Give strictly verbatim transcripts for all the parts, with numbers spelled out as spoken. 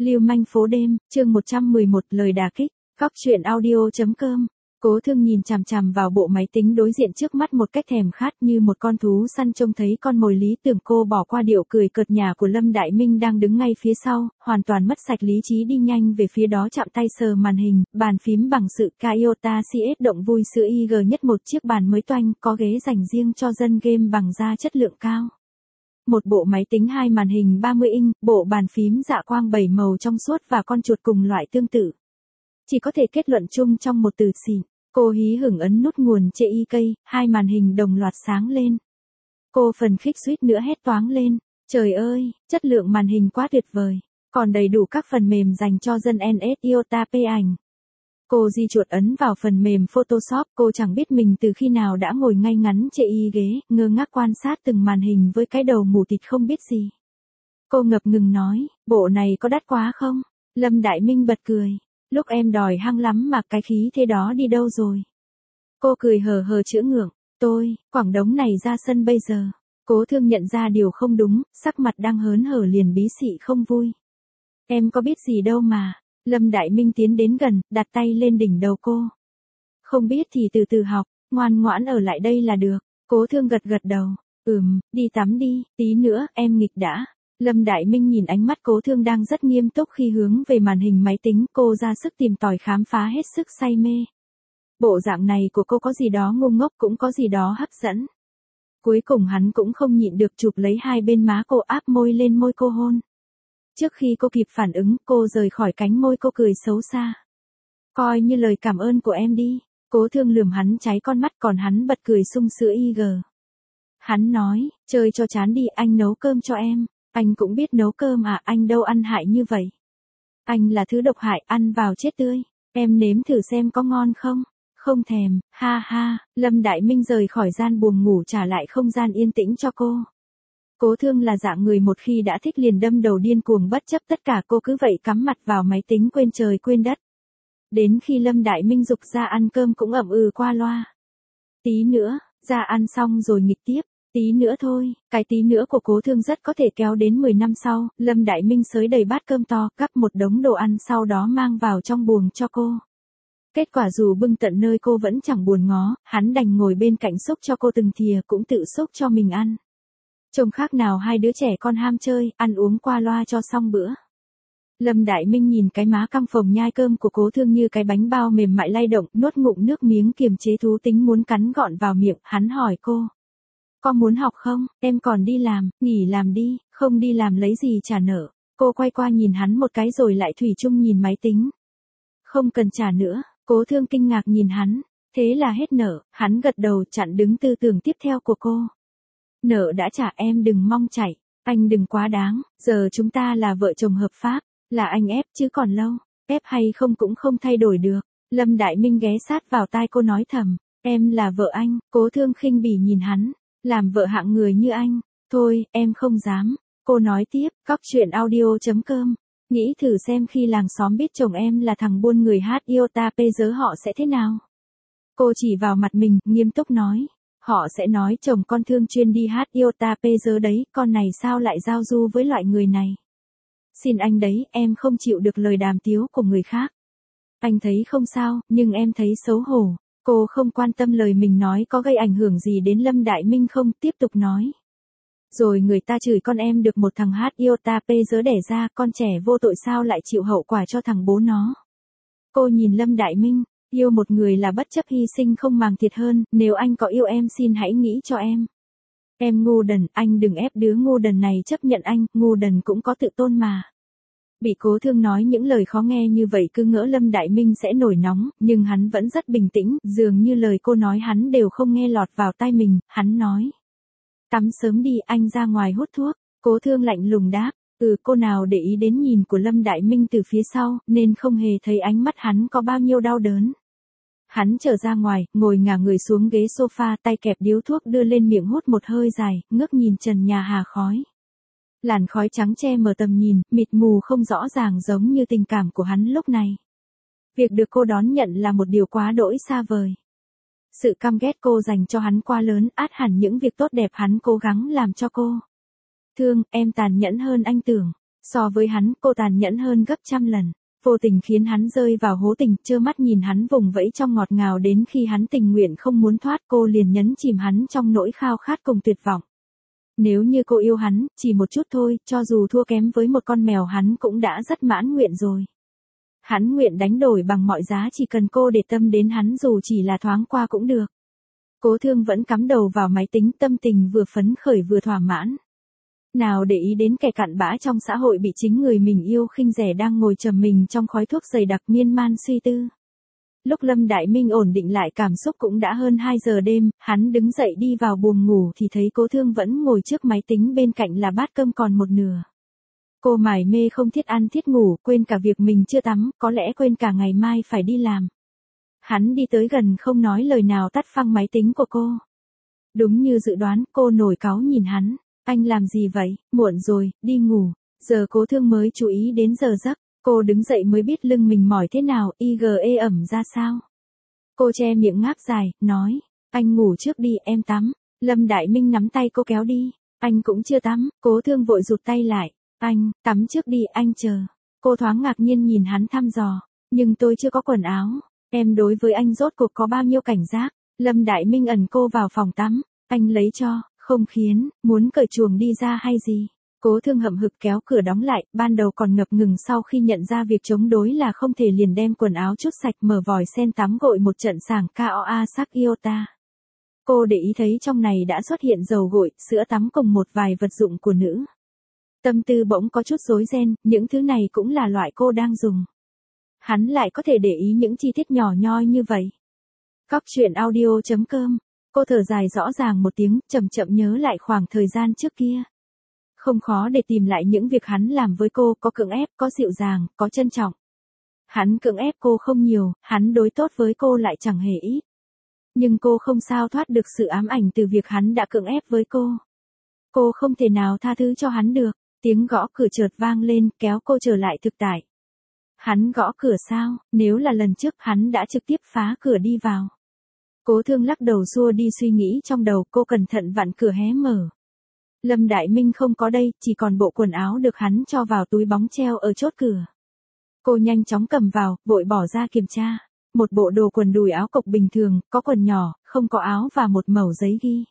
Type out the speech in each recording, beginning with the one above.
Lưu manh phố đêm, chương một trăm mười một lời đả kích, cóc truyện audio chấm com. Cố Thương nhìn chằm chằm vào bộ máy tính đối diện trước mắt một cách thèm khát như một con thú săn trông thấy con mồi lý tưởng. Cô bỏ qua điệu cười cợt nhả của Lâm Đại Minh đang đứng ngay phía sau, hoàn toàn mất sạch lý trí đi nhanh về phía đó chạm tay sờ màn hình, bàn phím bằng sự Toyota xê ét động vui sữa i giê nhất một chiếc bàn mới toanh, có ghế dành riêng cho dân game bằng da chất lượng cao. Một bộ máy tính hai màn hình ba mươi inch, bộ bàn phím dạ quang bảy màu trong suốt và con chuột cùng loại tương tự. Chỉ có thể kết luận chung trong một từ xịn. Cô hí hửng ấn nút nguồn chê i cây, hai màn hình đồng loạt sáng lên. Cô phần khích suýt nữa hét toáng lên. Trời ơi, chất lượng màn hình quá tuyệt vời. Còn đầy đủ các phần mềm dành cho dân en ét Iota P ảnh. Cô di chuột ấn vào phần mềm Photoshop, cô chẳng biết mình từ khi nào đã ngồi ngay ngắn chê y ghế, ngơ ngác quan sát từng màn hình với cái đầu mù tịt không biết gì. Cô ngập ngừng nói, bộ này có đắt quá không? Lâm Đại Minh bật cười. Lúc em đòi hăng lắm mà cái khí thế đó đi đâu rồi? Cô cười hờ hờ chữa ngượng, tôi, quảng đống này ra sân bây giờ. Cố Thương nhận ra điều không đúng, sắc mặt đang hớn hở liền bí xị không vui. Em có biết gì đâu mà. Lâm Đại Minh tiến đến gần, đặt tay lên đỉnh đầu cô. Không biết thì từ từ học, ngoan ngoãn ở lại đây là được. Cố Thương gật gật đầu, ừm, đi tắm đi, tí nữa, em nghịch đã. Lâm Đại Minh nhìn ánh mắt Cố Thương đang rất nghiêm túc khi hướng về màn hình máy tính, cô ra sức tìm tòi khám phá hết sức say mê. Bộ dạng này của cô có gì đó ngu ngốc cũng có gì đó hấp dẫn. Cuối cùng hắn cũng không nhịn được chụp lấy hai bên má cô áp môi lên môi cô hôn. Trước khi cô kịp phản ứng, cô rời khỏi cánh môi cô cười xấu xa. Coi như lời cảm ơn của em đi. Cố Thương lườm hắn cháy con mắt còn hắn bật cười sung sữa i giê. Hắn nói, chơi cho chán đi, anh nấu cơm cho em. Anh cũng biết nấu cơm à, anh đâu ăn hại như vậy. Anh là thứ độc hại, ăn vào chết tươi. Em nếm thử xem có ngon không? Không thèm, ha ha. Lâm Đại Minh rời khỏi gian buồng ngủ trả lại không gian yên tĩnh cho cô. Cố Thương là dạng người một khi đã thích liền đâm đầu điên cuồng bất chấp tất cả, cô cứ vậy cắm mặt vào máy tính quên trời quên đất. Đến khi Lâm Đại Minh giục ra ăn cơm cũng ậm ừ qua loa. Tí nữa, ra ăn xong rồi nghịch tiếp. Tí nữa thôi, cái tí nữa của Cố Thương rất có thể kéo đến mười năm sau. Lâm Đại Minh xới đầy bát cơm to, gắp một đống đồ ăn sau đó mang vào trong buồng cho cô. Kết quả dù bưng tận nơi cô vẫn chẳng buồn ngó, hắn đành ngồi bên cạnh xúc cho cô từng thìa cũng tự xúc cho mình ăn. Trông khác nào hai đứa trẻ con ham chơi, ăn uống qua loa cho xong bữa. Lâm Đại Minh nhìn cái má căng phồng nhai cơm của Cố Thương như cái bánh bao mềm mại lay động, nuốt ngụm nước miếng kiềm chế thú tính muốn cắn gọn vào miệng, hắn hỏi cô. Có muốn học không, em còn đi làm, nghỉ làm đi, không đi làm lấy gì trả nợ. Cô quay qua nhìn hắn một cái rồi lại thủy chung nhìn máy tính. Không cần trả nữa, Cố Thương kinh ngạc nhìn hắn, thế là hết nợ, hắn gật đầu chặn đứng tư tưởng tiếp theo của cô. Nợ đã trả em đừng mong chạy, anh đừng quá đáng, giờ chúng ta là vợ chồng hợp pháp, là anh ép chứ còn lâu, ép hay không cũng không thay đổi được. Lâm Đại Minh ghé sát vào tai cô nói thầm, em là vợ anh. Cố Thương khinh bỉ nhìn hắn, làm vợ hạng người như anh, thôi em không dám. Cô nói tiếp, cóc truyện audio chấm com, nghĩ thử xem khi làng xóm biết chồng em là thằng buôn người hát Iota P giới họ sẽ thế nào. Cô chỉ vào mặt mình, nghiêm túc nói. Họ sẽ nói chồng con Thương chuyên đi hát Iota P giới đấy, con này sao lại giao du với loại người này. Xin anh đấy, em không chịu được lời đàm tiếu của người khác. Anh thấy không sao, nhưng em thấy xấu hổ. Cô không quan tâm lời mình nói có gây ảnh hưởng gì đến Lâm Đại Minh không, tiếp tục nói. Rồi người ta chửi con em được một thằng hát Iota P giới đẻ ra, con trẻ vô tội sao lại chịu hậu quả cho thằng bố nó. Cô nhìn Lâm Đại Minh. Yêu một người là bất chấp hy sinh không màng thiệt hơn, nếu anh có yêu em xin hãy nghĩ cho em. Em ngu đần, anh đừng ép đứa ngu đần này chấp nhận anh, ngu đần cũng có tự tôn mà. Bị Cố Thương nói những lời khó nghe như vậy cứ ngỡ Lâm Đại Minh sẽ nổi nóng, nhưng hắn vẫn rất bình tĩnh, dường như lời cô nói hắn đều không nghe lọt vào tai mình, hắn nói. Tắm sớm đi, anh ra ngoài hút thuốc. Cố Thương lạnh lùng đáp. Ừ, cô nào để ý đến nhìn của Lâm Đại Minh từ phía sau, nên không hề thấy ánh mắt hắn có bao nhiêu đau đớn. Hắn trở ra ngoài, ngồi ngả người xuống ghế sofa, tay kẹp điếu thuốc đưa lên miệng hút một hơi dài, ngước nhìn trần nhà hà khói. Làn khói trắng che mờ tầm nhìn, mịt mù không rõ ràng giống như tình cảm của hắn lúc này. Việc được cô đón nhận là một điều quá đỗi xa vời. Sự căm ghét cô dành cho hắn quá lớn, át hẳn những việc tốt đẹp hắn cố gắng làm cho cô. Thương, em tàn nhẫn hơn anh tưởng. So với hắn, cô tàn nhẫn hơn gấp trăm lần. Vô tình khiến hắn rơi vào hố tình, trơ mắt nhìn hắn vùng vẫy trong ngọt ngào đến khi hắn tình nguyện không muốn thoát, cô liền nhấn chìm hắn trong nỗi khao khát cùng tuyệt vọng. Nếu như cô yêu hắn, chỉ một chút thôi, cho dù thua kém với một con mèo hắn cũng đã rất mãn nguyện rồi. Hắn nguyện đánh đổi bằng mọi giá chỉ cần cô để tâm đến hắn dù chỉ là thoáng qua cũng được. Cố Thương vẫn cắm đầu vào máy tính, tâm tình vừa phấn khởi vừa thỏa mãn. Nào để ý đến kẻ cặn bã trong xã hội bị chính người mình yêu khinh rẻ đang ngồi trầm mình trong khói thuốc dày đặc miên man suy tư. Lúc Lâm Đại Minh ổn định lại cảm xúc cũng đã hơn hai giờ đêm, hắn đứng dậy đi vào buồng ngủ thì thấy Cố Thương vẫn ngồi trước máy tính, bên cạnh là bát cơm còn một nửa. Cô mải mê không thiết ăn thiết ngủ, quên cả việc mình chưa tắm, có lẽ quên cả ngày mai phải đi làm. Hắn đi tới gần không nói lời nào tắt phăng máy tính của cô. Đúng như dự đoán, cô nổi cáu nhìn hắn. Anh làm gì vậy, muộn rồi, đi ngủ. Giờ Cố Thương mới chú ý đến giờ giấc. Cô đứng dậy mới biết lưng mình mỏi thế nào, i giê ê ẩm ra sao. Cô che miệng ngáp dài, nói. Anh ngủ trước đi, em tắm. Lâm Đại Minh nắm tay cô kéo đi. Anh cũng chưa tắm, Cố Thương vội rụt tay lại. Anh, tắm trước đi, anh chờ. Cô thoáng ngạc nhiên nhìn hắn thăm dò. Nhưng tôi chưa có quần áo. Em đối với anh rốt cuộc có bao nhiêu cảnh giác. Lâm Đại Minh ẩn cô vào phòng tắm. Anh lấy cho, không khiến, muốn cởi chuồng đi ra hay gì. Cố Thương hậm hực kéo cửa đóng lại, ban đầu còn ngập ngừng, sau khi nhận ra việc chống đối là không thể liền đem quần áo chút sạch mở vòi sen tắm gội một trận sảng Koa sắc Iota. Cô để ý thấy trong này đã xuất hiện dầu gội, sữa tắm cùng một vài vật dụng của nữ. Tâm tư bỗng có chút rối ren, những thứ này cũng là loại cô đang dùng. Hắn lại có thể để ý những chi tiết nhỏ nhoi như vậy. Cóc truyện audio chấm com. Cô thở dài rõ ràng một tiếng, chậm chậm nhớ lại khoảng thời gian trước kia. Không khó để tìm lại những việc hắn làm với cô, có cưỡng ép, có dịu dàng, có trân trọng. Hắn cưỡng ép cô không nhiều, hắn đối tốt với cô lại chẳng hề ít. Nhưng cô không sao thoát được sự ám ảnh từ việc hắn đã cưỡng ép với cô. Cô không thể nào tha thứ cho hắn được. Tiếng gõ cửa chợt vang lên, kéo cô trở lại thực tại. Hắn gõ cửa sao, nếu là lần trước hắn đã trực tiếp phá cửa đi vào. Cố Thương lắc đầu xua đi suy nghĩ trong đầu, cô cẩn thận vặn cửa hé mở. Lâm Đại Minh không có đây, chỉ còn bộ quần áo được hắn cho vào túi bóng treo ở chốt cửa. Cô nhanh chóng cầm vào, vội bỏ ra kiểm tra. Một bộ đồ quần đùi áo cộc bình thường, có quần nhỏ, không có áo và một mẩu giấy ghi.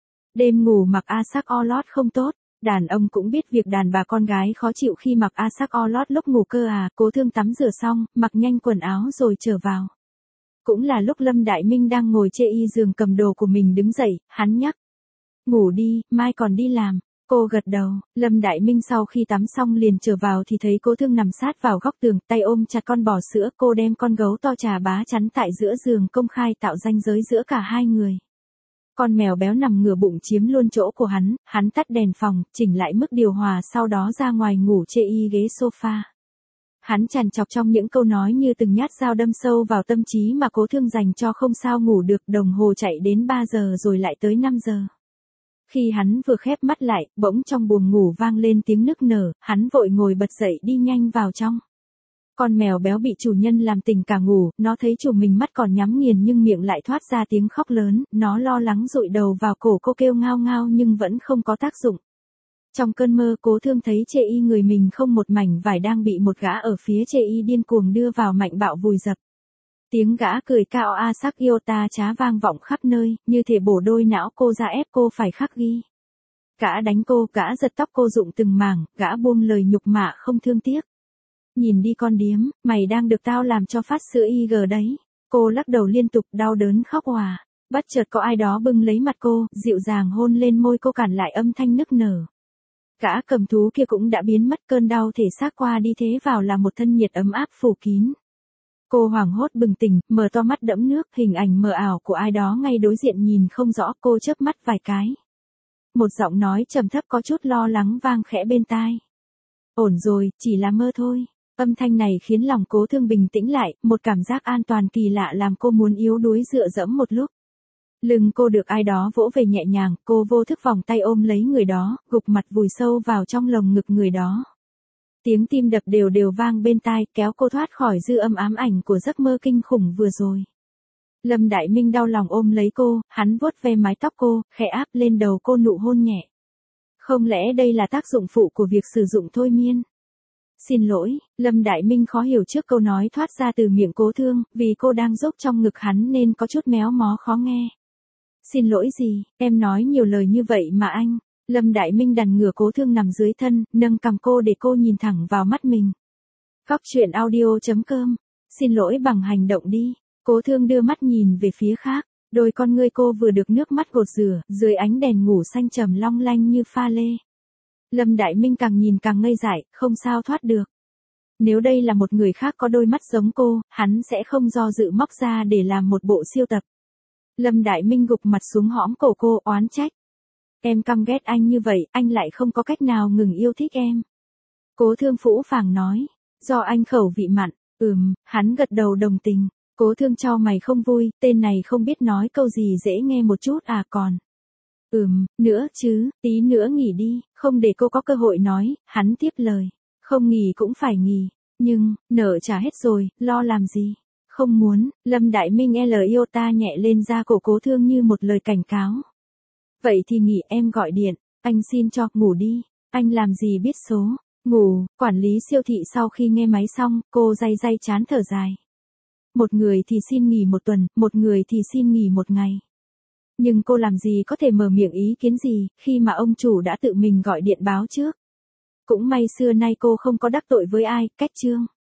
Đêm ngủ mặc a sắc o lót không tốt. Đàn ông cũng biết việc đàn bà con gái khó chịu khi mặc a sắc o lót lúc ngủ cơ à. Cố Thương tắm rửa xong, mặc nhanh quần áo rồi trở vào. Cũng là lúc Lâm Đại Minh đang ngồi chê y giường cầm đồ của mình đứng dậy, hắn nhắc. Ngủ đi, mai còn đi làm. Cô gật đầu, Lâm Đại Minh sau khi tắm xong liền trở vào thì thấy Cố Thương nằm sát vào góc tường, tay ôm chặt con bò sữa, cô đem con gấu to trà bá chắn tại giữa giường, công khai tạo ranh giới giữa cả hai người. Con mèo béo nằm ngửa bụng chiếm luôn chỗ của hắn, hắn tắt đèn phòng, chỉnh lại mức điều hòa, sau đó ra ngoài ngủ chê y ghế sofa. Hắn trằn trọc trong những câu nói như từng nhát dao đâm sâu vào tâm trí mà Cố Thương dành cho không sao ngủ được, đồng hồ chạy đến ba giờ rồi lại tới năm giờ. Khi hắn vừa khép mắt lại, bỗng trong buồng ngủ vang lên tiếng nức nở, hắn vội ngồi bật dậy đi nhanh vào trong. Con mèo béo bị chủ nhân làm tỉnh cả ngủ, nó thấy chủ mình mắt còn nhắm nghiền nhưng miệng lại thoát ra tiếng khóc lớn, nó lo lắng dụi đầu vào cổ cô kêu ngao ngao nhưng vẫn không có tác dụng. Trong cơn mơ Cố Thương thấy chê y người mình không một mảnh vải đang bị một gã ở phía chê y điên cuồng đưa vào mạnh bạo vùi dập. Tiếng gã cười cao a sắc Iota trá vang vọng khắp nơi, như thể bổ đôi não cô ra ép cô phải khắc ghi. Gã đánh cô, gã giật tóc cô rụng từng mảng, gã buông lời nhục mạ không thương tiếc. Nhìn đi con điếm, mày đang được tao làm cho phát sữa i giê đấy. Cô lắc đầu liên tục, đau đớn khóc òa. Bất chợt có ai đó bưng lấy mặt cô, dịu dàng hôn lên môi cô cản lại âm thanh nức nở. Gã cầm thú kia cũng đã biến mất, cơn đau thể xác qua đi, thế vào là một thân nhiệt ấm áp phủ kín. Cô hoảng hốt bừng tỉnh, mở to mắt đẫm nước, hình ảnh mờ ảo của ai đó ngay đối diện nhìn không rõ, cô chớp mắt vài cái. Một giọng nói trầm thấp có chút lo lắng vang khẽ bên tai. Ổn rồi, chỉ là mơ thôi. Âm thanh này khiến lòng Cố Thương bình tĩnh lại, một cảm giác an toàn kỳ lạ làm cô muốn yếu đuối dựa dẫm một lúc. Lưng cô được ai đó vỗ về nhẹ nhàng, cô vô thức vòng tay ôm lấy người đó, gục mặt vùi sâu vào trong lồng ngực người đó. Tiếng tim đập đều đều vang bên tai, kéo cô thoát khỏi dư âm ám ảnh của giấc mơ kinh khủng vừa rồi. Lâm Đại Minh đau lòng ôm lấy cô, hắn vuốt ve mái tóc cô, khẽ áp lên đầu cô nụ hôn nhẹ. Không lẽ đây là tác dụng phụ của việc sử dụng thôi miên? Xin lỗi, Lâm Đại Minh khó hiểu trước câu nói thoát ra từ miệng Cố Thương, vì cô đang dốc trong ngực hắn nên có chút méo mó khó nghe. Xin lỗi gì, em nói nhiều lời như vậy mà anh. Lâm Đại Minh đằn ngửa Cố Thương nằm dưới thân, nâng cằm cô để cô nhìn thẳng vào mắt mình. Góc truyện audio chấm com. Xin lỗi bằng hành động đi. Cố Thương đưa mắt nhìn về phía khác. Đôi con ngươi cô vừa được nước mắt gột rửa, dưới ánh đèn ngủ xanh trầm long lanh như pha lê. Lâm Đại Minh càng nhìn càng ngây dại, không sao thoát được. Nếu đây là một người khác có đôi mắt giống cô, hắn sẽ không do dự móc ra để làm một bộ siêu tập. Lâm Đại Minh gục mặt xuống hõm cổ cô, oán trách. Em căm ghét anh như vậy, anh lại không có cách nào ngừng yêu thích em. Cố Thương phũ phàng nói, do anh khẩu vị mặn. Ừm, hắn gật đầu đồng tình. Cố Thương chau mày không vui, tên này không biết nói câu gì dễ nghe một chút à còn. Ừm, nữa chứ, tí nữa nghỉ đi, không để cô có cơ hội nói, hắn tiếp lời. Không nghỉ cũng phải nghỉ, nhưng, nợ trả hết rồi, lo làm gì. Không muốn, Lâm Đại Minh L iota nhẹ lên da cổ Cố Thương như một lời cảnh cáo. Vậy thì nghỉ, em gọi điện, anh xin cho, ngủ đi, anh làm gì biết số. Ngủ, quản lý siêu thị sau khi nghe máy xong, cô day day chán thở dài. Một người thì xin nghỉ một tuần, một người thì xin nghỉ một ngày. Nhưng cô làm gì có thể mở miệng ý kiến gì, khi mà ông chủ đã tự mình gọi điện báo trước. Cũng may xưa nay cô không có đắc tội với ai, cách chương.